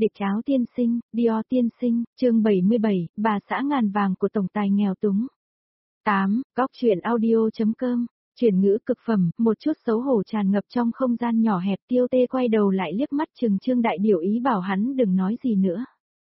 Địch áo tiên sinh, Dior tiên sinh, chương 77, bà xã ngàn vàng của tổng tài nghèo túng. 8. Góc truyện audio.com. Chuyển ngữ cực phẩm, một chút xấu hổ tràn ngập trong không gian nhỏ hẹp. Tiêu Tê quay đầu lại liếc mắt chừng Trương Đại Điểu ý bảo hắn đừng nói gì nữa.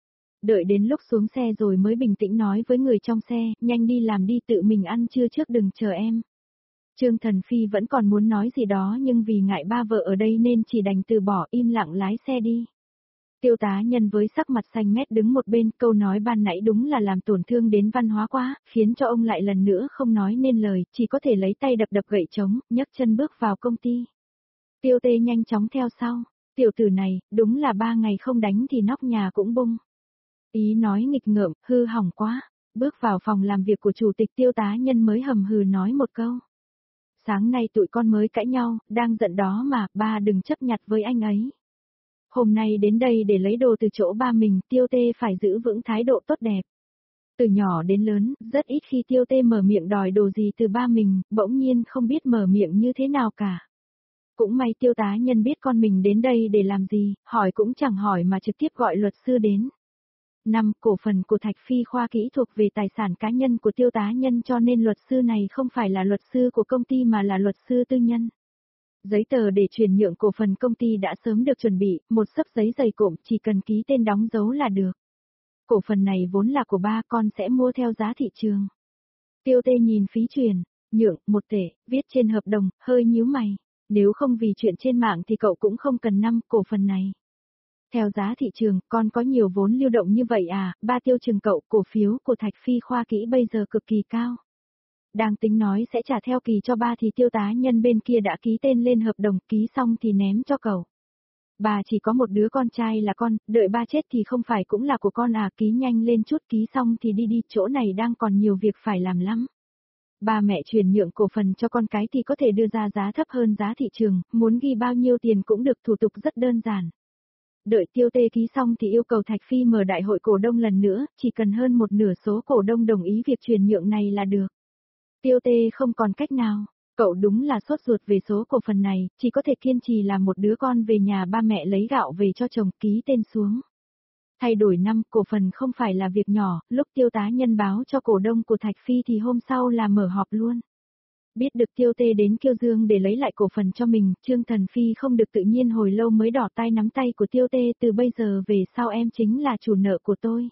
Đợi đến lúc xuống xe rồi mới bình tĩnh nói với người trong xe, nhanh đi làm đi, tự mình ăn trưa trước đừng chờ em. Trương Thần Phi vẫn còn muốn nói gì đó nhưng vì ngại ba vợ ở đây nên chỉ đành từ bỏ, im lặng lái xe đi. Tiêu tá nhân với sắc mặt xanh mét đứng một bên, câu nói ban nãy đúng là làm tổn thương đến văn hóa quá, khiến cho ông lại lần nữa không nói nên lời, chỉ có thể lấy tay đập đập gậy trống, nhấc chân bước vào công ty. Tiêu Tê nhanh chóng theo sau, tiểu tử này, đúng là 3 ngày không đánh thì nóc nhà cũng bung. Ý nói nghịch ngợm, hư hỏng quá, bước vào phòng làm việc của chủ tịch Tiêu tá nhân mới hầm hừ nói một câu. Sáng nay tụi con mới cãi nhau, đang giận đó mà, ba đừng chấp nhặt với anh ấy. Hôm nay đến đây để lấy đồ từ chỗ ba mình, Tiêu Tê phải giữ vững thái độ tốt đẹp. Từ nhỏ đến lớn, rất ít khi Tiêu Tê mở miệng đòi đồ gì từ ba mình, bỗng nhiên không biết mở miệng như thế nào cả. Cũng may Tiêu tá nhân biết con mình đến đây để làm gì, hỏi cũng chẳng hỏi mà trực tiếp gọi luật sư đến. 5. Cổ phần của Thạch Phi Khoa Kỹ thuộc về tài sản cá nhân của Tiêu tá nhân cho nên luật sư này không phải là luật sư của công ty mà là luật sư tư nhân. Giấy tờ để chuyển nhượng cổ phần công ty đã sớm được chuẩn bị, một xấp giấy dày cộm chỉ cần ký tên đóng dấu là được. Cổ phần này vốn là của ba, con sẽ mua theo giá thị trường. Tiêu Tê nhìn phí chuyển, nhượng, 1 tể, viết trên hợp đồng, hơi nhíu mày. Nếu không vì chuyện trên mạng thì cậu cũng không cần 5 cổ phần này. Theo giá thị trường, con có nhiều vốn lưu động như vậy à, ba Tiêu chừng cậu, cổ phiếu của Thạch Phi Khoa Kỹ bây giờ cực kỳ cao. Đang tính nói sẽ trả theo kỳ cho ba thì Tiêu tá nhân bên kia đã ký tên lên hợp đồng, ký xong thì ném cho cậu. Bà chỉ có một đứa con trai là con, đợi ba chết thì không phải cũng là của con à, ký nhanh lên chút, ký xong thì đi đi, chỗ này đang còn nhiều việc phải làm lắm. Ba mẹ chuyển nhượng cổ phần cho con cái thì có thể đưa ra giá thấp hơn giá thị trường, muốn ghi bao nhiêu tiền cũng được, thủ tục rất đơn giản. Đợi Tiêu Tê ký xong thì yêu cầu Thạch Phi mở đại hội cổ đông lần nữa, chỉ cần hơn một nửa số cổ đông đồng ý việc chuyển nhượng này là được. Tiêu Tê không còn cách nào, cậu đúng là sốt ruột về số cổ phần này, chỉ có thể kiên trì làm một đứa con về nhà ba mẹ lấy gạo về cho chồng, ký tên xuống. Thay đổi 5 cổ phần không phải là việc nhỏ, lúc Tiêu tá nhân báo cho cổ đông của Thạch Phi thì hôm sau là mở họp luôn. Biết được Tiêu Tê đến Kiêu Dương để lấy lại cổ phần cho mình, Trương Thần Phi không được tự nhiên hồi lâu mới đỏ tay nắm tay của Tiêu Tê, từ bây giờ về sau em chính là chủ nợ của tôi.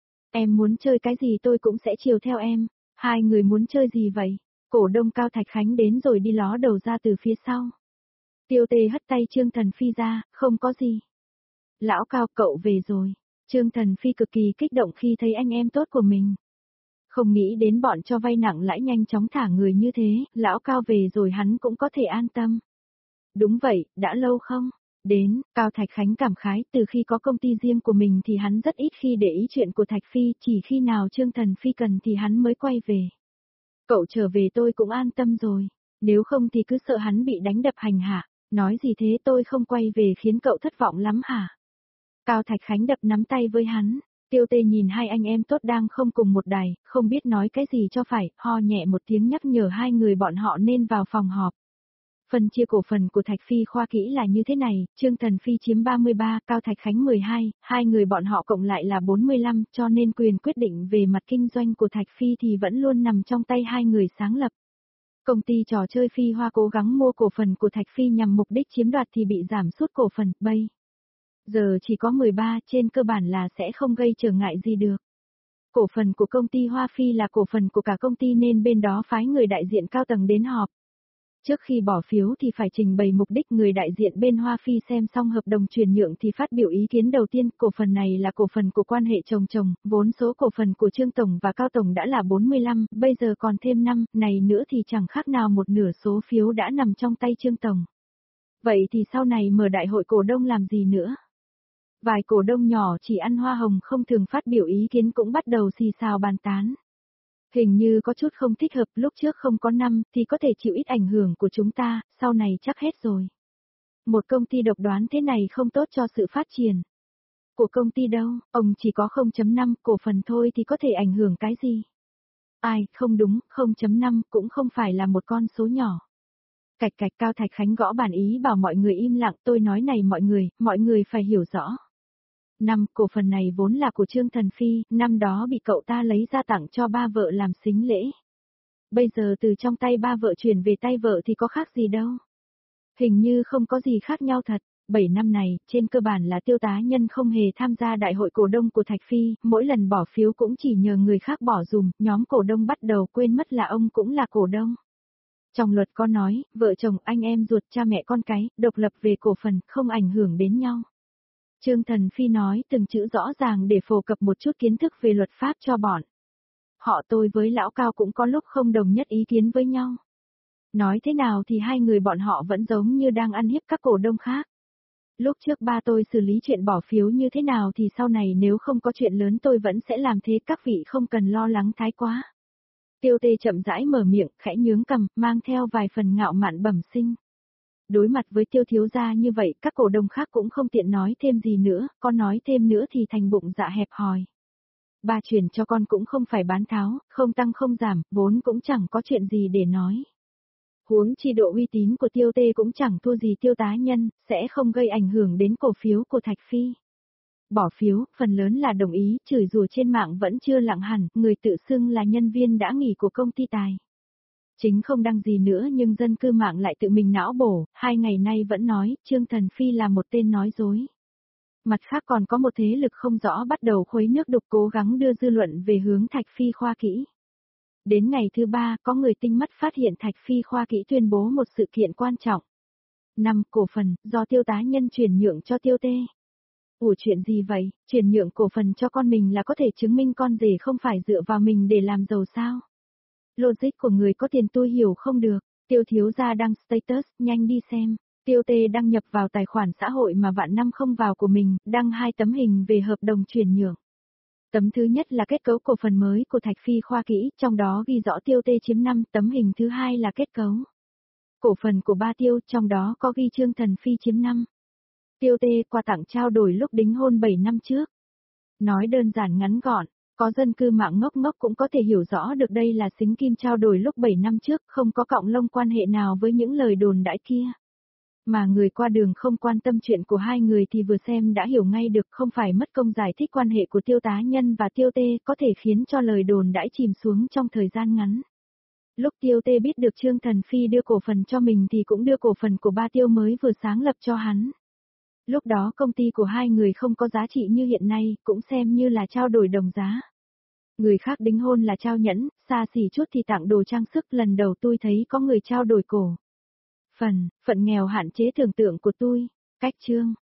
Em muốn chơi cái gì tôi cũng sẽ chiều theo em. Hai người muốn chơi gì vậy? Cổ đông Cao Thạch Khánh đến rồi đi ló đầu ra từ phía sau. Tiêu Tê hất tay Trương Thần Phi ra, không có gì. Lão Cao, cậu về rồi. Trương Thần Phi cực kỳ kích động khi thấy anh em tốt của mình. Không nghĩ đến bọn cho vay nặng lãi nhanh chóng thả người như thế, lão Cao về rồi hắn cũng có thể an tâm. Đúng vậy, đã lâu không? Đến, Cao Thạch Khánh cảm khái, từ khi có công ty riêng của mình thì hắn rất ít khi để ý chuyện của Thạch Phi, chỉ khi nào Trương Thần Phi cần thì hắn mới quay về. Cậu trở về tôi cũng an tâm rồi, nếu không thì cứ sợ hắn bị đánh đập hành hạ, nói gì thế, tôi không quay về khiến cậu thất vọng lắm hả? Cao Thạch Khánh đập nắm tay với hắn, Tiêu Tê nhìn hai anh em tốt đang không cùng một đài, không biết nói cái gì cho phải, ho nhẹ một tiếng nhắc nhở hai người bọn họ nên vào phòng họp. Phần chia cổ phần của Thạch Phi Khoa Kỹ là như thế này, Trương Thần Phi chiếm 33, Cao Thạch Khánh 12, hai người bọn họ cộng lại là 45, cho nên quyền quyết định về mặt kinh doanh của Thạch Phi thì vẫn luôn nằm trong tay hai người sáng lập. Công ty trò chơi Phi Hoa cố gắng mua cổ phần của Thạch Phi nhằm mục đích chiếm đoạt thì bị giảm sút cổ phần, bây giờ chỉ có 13, trên cơ bản là sẽ không gây trở ngại gì được. Cổ phần của công ty Hoa Phi là cổ phần của cả công ty nên bên đó phái người đại diện cao tầng đến họp. Trước khi bỏ phiếu thì phải trình bày mục đích, người đại diện bên Hoa Phi xem xong hợp đồng chuyển nhượng thì phát biểu ý kiến đầu tiên, cổ phần này là cổ phần của quan hệ chồng chồng, vốn số cổ phần của Trương Tổng và Cao Tổng đã là 45, bây giờ còn thêm 5, này nữa thì chẳng khác nào một nửa số phiếu đã nằm trong tay Trương Tổng. Vậy thì sau này mở đại hội cổ đông làm gì nữa? Vài cổ đông nhỏ chỉ ăn hoa hồng không thường phát biểu ý kiến cũng bắt đầu xì xào bàn tán. Hình như có chút không thích hợp, lúc trước không có 5 thì có thể chịu ít ảnh hưởng của chúng ta, sau này chắc hết rồi. Một công ty độc đoán thế này không tốt cho sự phát triển của công ty đâu, ông chỉ có 0.5 cổ phần thôi thì có thể ảnh hưởng cái gì? Ai, không đúng, 0.5 cũng không phải là một con số nhỏ. Cạch cạch, Cao Thạch Khánh gõ bàn ý bảo mọi người im lặng, tôi nói này mọi người phải hiểu rõ. 5. Cổ phần này vốn là của Trương Thần Phi, năm đó bị cậu ta lấy ra tặng cho ba vợ làm sính lễ. Bây giờ từ trong tay ba vợ chuyển về tay vợ thì có khác gì đâu. Hình như không có gì khác nhau thật. 7 năm này, trên cơ bản là Tiêu Tá Nhân không hề tham gia đại hội cổ đông của Thạch Phi, mỗi lần bỏ phiếu cũng chỉ nhờ người khác bỏ dùm, nhóm cổ đông bắt đầu quên mất là ông cũng là cổ đông. Trong luật có nói, vợ chồng anh em ruột cha mẹ con cái, độc lập về cổ phần, không ảnh hưởng đến nhau. Trương Thần Phi nói từng chữ rõ ràng để phổ cập một chút kiến thức về luật pháp cho bọn. Họ tôi với lão Cao cũng có lúc không đồng nhất ý kiến với nhau. Nói thế nào thì hai người bọn họ vẫn giống như đang ăn hiếp các cổ đông khác. Lúc trước ba tôi xử lý chuyện bỏ phiếu như thế nào thì sau này nếu không có chuyện lớn tôi vẫn sẽ làm thế, các vị không cần lo lắng thái quá. Tiêu Tê chậm rãi mở miệng, khẽ nhướng cằm, mang theo vài phần ngạo mạn bẩm sinh. Đối mặt với Tiêu thiếu gia như vậy, các cổ đông khác cũng không tiện nói thêm gì nữa, con nói thêm nữa thì thành bụng dạ hẹp hòi. Bà chuyển cho con cũng không phải bán tháo, không tăng không giảm, vốn cũng chẳng có chuyện gì để nói. Huống chi độ uy tín của Tiêu Tê cũng chẳng thua gì Tiêu Tá Nhân, sẽ không gây ảnh hưởng đến cổ phiếu của Thạch Phi. Bỏ phiếu, phần lớn là đồng ý, chửi rủa trên mạng vẫn chưa lặng hẳn, người tự xưng là nhân viên đã nghỉ của công ty tài. Chính không đăng gì nữa nhưng dân cư mạng lại tự mình não bổ, 2 ngày nay vẫn nói, Trương Thần Phi là một tên nói dối. Mặt khác còn có một thế lực không rõ bắt đầu khuấy nước đục cố gắng đưa dư luận về hướng Thạch Phi Khoa Kỹ. Đến ngày thứ 3, có người tinh mắt phát hiện Thạch Phi Khoa Kỹ tuyên bố một sự kiện quan trọng. 5. Cổ phần, do Tiêu Tá Nhân chuyển nhượng cho Tiêu Tê. Ủa chuyện gì vậy, chuyển nhượng cổ phần cho con mình là có thể chứng minh con rể không phải dựa vào mình để làm giàu sao? Logic của người có tiền tôi hiểu không được. Tiêu thiếu gia đăng status, nhanh đi xem. Tiêu Tê đăng nhập vào tài khoản xã hội mà vạn năm không vào của mình, đăng 2 tấm hình về hợp đồng chuyển nhượng. Tấm thứ nhất là kết cấu cổ phần mới của Thạch Phi Khoa Kỹ, trong đó ghi rõ Tiêu Tê chiếm 5, tấm hình thứ hai là kết cấu cổ phần của ba Tiêu, trong đó có ghi Trương Thần Phi chiếm 5. Tiêu Tê quà tặng trao đổi lúc đính hôn 7 năm trước. Nói đơn giản ngắn gọn, có dân cư mạng ngốc ngốc cũng có thể hiểu rõ được đây là xính kim trao đổi lúc 7 năm trước, không có cọng lông quan hệ nào với những lời đồn đãi kia. Mà người qua đường không quan tâm chuyện của hai người thì vừa xem đã hiểu ngay được, không phải mất công giải thích quan hệ của Tiêu Tá Nhân và Tiêu Tê có thể khiến cho lời đồn đãi chìm xuống trong thời gian ngắn. Lúc Tiêu Tê biết được Trương Thần Phi đưa cổ phần cho mình thì cũng đưa cổ phần của ba Tiêu mới vừa sáng lập cho hắn. Lúc đó công ty của hai người không có giá trị như hiện nay, cũng xem như là trao đổi đồng giá. Người khác đính hôn là trao nhẫn, xa xỉ chút thì tặng đồ trang sức, lần đầu tôi thấy có người trao đổi cổ phận nghèo hạn chế tưởng tượng của tôi. Cách chương